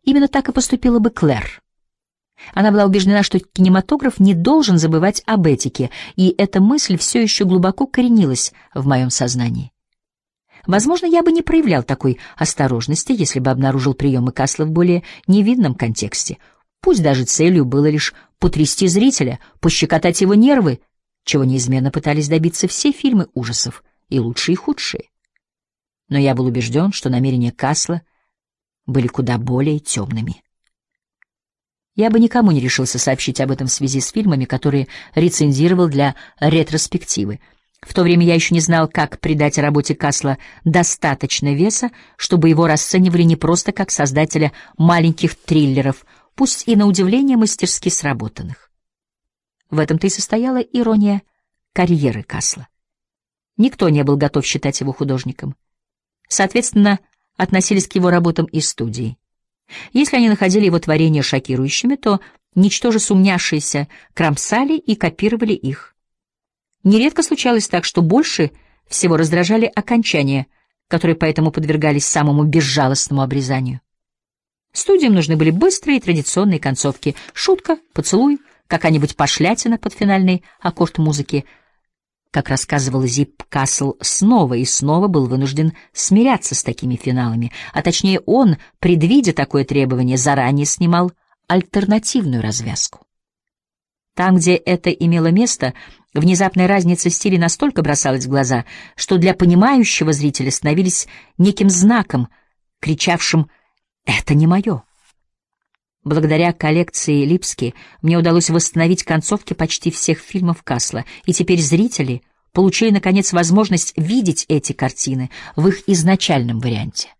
Именно так и поступила бы Клэр. Она была убеждена, что кинематограф не должен забывать об этике, и эта мысль все еще глубоко коренилась в моем сознании. Возможно, я бы не проявлял такой осторожности, если бы обнаружил приемы Касла в более невинном контексте. Пусть даже целью было лишь потрясти зрителя, пощекотать его нервы, чего неизменно пытались добиться все фильмы ужасов, и лучшие, и худшие. Но я был убежден, что намерения Касла были куда более темными. Я бы никому не решился сообщить об этом в связи с фильмами, которые рецензировал для ретроспективы. В то время я еще не знал, как придать работе Касла достаточно веса, чтобы его расценивали не просто как создателя маленьких триллеров, пусть и на удивление мастерски сработанных. В этом-то и состояла ирония карьеры Касла. Никто не был готов считать его художником. Соответственно, относились к его работам и студии. Если они находили его творения шокирующими, то, ничтоже сумняшиеся, кромсали и копировали их. Нередко случалось так, что больше всего раздражали окончания, которые поэтому подвергались самому безжалостному обрезанию. Студиям нужны были быстрые и традиционные концовки: шутка, поцелуй, какая-нибудь пошлятина под финальный аккорд музыки. Как рассказывал Зип, Касл снова и снова был вынужден смиряться с такими финалами, а точнее он, предвидя такое требование, заранее снимал альтернативную развязку. Там, где это имело место, внезапная разница стилей настолько бросалась в глаза, что для понимающего зрителя становились неким знаком, кричавшим «Это не мое». Благодаря коллекции Липски мне удалось восстановить концовки почти всех фильмов Касла, и теперь зрители получили, наконец, возможность видеть эти картины в их изначальном варианте.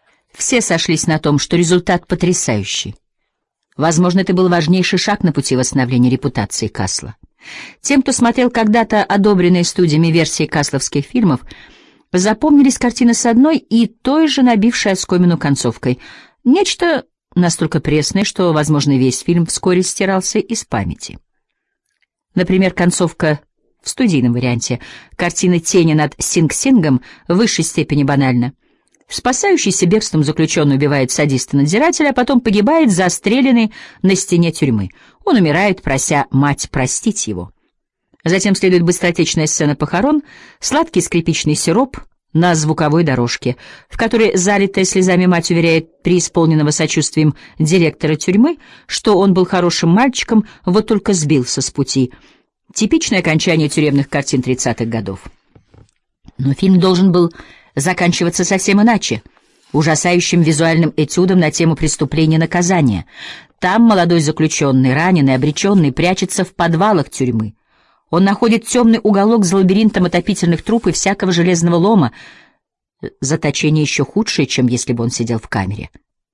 Все сошлись на том, что результат потрясающий. Возможно, это был важнейший шаг на пути восстановления репутации Касла. Тем, кто смотрел когда-то одобренные студиями версии касловских фильмов, запомнились картины с одной и той же набившей оскомину концовкой. Нечто настолько пресное, что, возможно, весь фильм вскоре стирался из памяти. Например, концовка в студийном варианте картины «Тени над Синг-Сингом» в высшей степени банальна. Спасающийся бегством заключенный убивает садиста-надзирателя, а потом погибает, застреленный на стене тюрьмы. Он умирает, прося мать простить его. Затем следует быстротечная сцена похорон, сладкий скрипичный сироп на звуковой дорожке, в которой залитая слезами мать уверяет преисполненного сочувствием директора тюрьмы, что он был хорошим мальчиком, вот только сбился с пути. Типичное окончание тюремных картин 30-х годов. Но фильм должен был заканчиваться совсем иначе, ужасающим визуальным этюдом на тему преступления и наказания. Там молодой заключенный, раненый, обреченный, прячется в подвалах тюрьмы. Он находит темный уголок за лабиринтом отопительных труб и всякого железного лома. Заточение еще худшее, чем если бы он сидел в камере.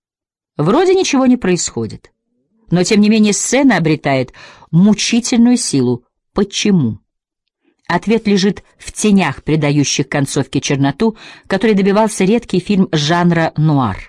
Вроде ничего не происходит, но тем не менее сцена обретает мучительную силу. Почему? Ответ лежит в тенях, придающих концовке черноту, которой добивался редкий фильм жанра нуар.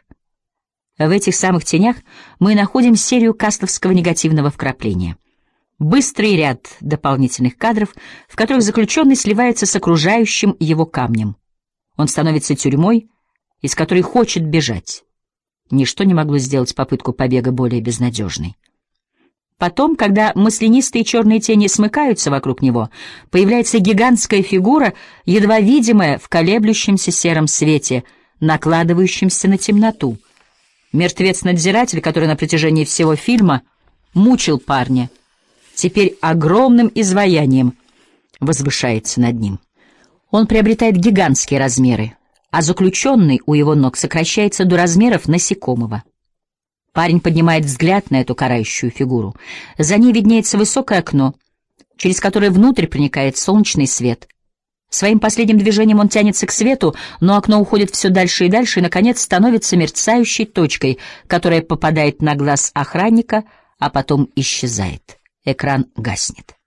В этих самых тенях мы находим серию касловского негативного вкрапления. Быстрый ряд дополнительных кадров, в которых заключенный сливается с окружающим его камнем. Он становится тюрьмой, из которой хочет бежать. Ничто не могло сделать попытку побега более безнадежной. Потом, когда маслянистые черные тени смыкаются вокруг него, появляется гигантская фигура, едва видимая в колеблющемся сером свете, накладывающемся на темноту. Мертвец-надзиратель, который на протяжении всего фильма мучил парня, теперь огромным изваянием возвышается над ним. Он приобретает гигантские размеры, а заключенный у его ног сокращается до размеров насекомого. Парень поднимает взгляд на эту карающую фигуру. За ней виднеется высокое окно, через которое внутрь проникает солнечный свет. Своим последним движением он тянется к свету, но окно уходит все дальше и, наконец, становится мерцающей точкой, которая попадает на глаз охранника, а потом исчезает. Экран гаснет.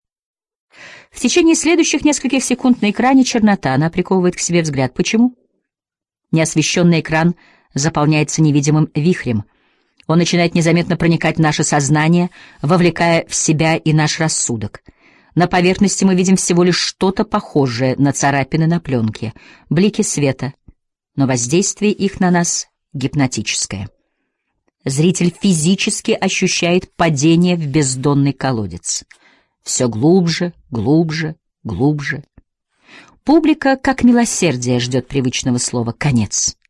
В течение следующих нескольких секунд на экране чернота, она приковывает к себе взгляд. Почему? Неосвещенный экран заполняется невидимым вихрем. Он начинает незаметно проникать в наше сознание, вовлекая в себя и наш рассудок. На поверхности мы видим всего лишь что-то похожее на царапины на пленке, блики света, но воздействие их на нас гипнотическое. Зритель физически ощущает падение в бездонный колодец. Все глубже, глубже, глубже. Публика, как милосердие, ждет привычного слова «конец».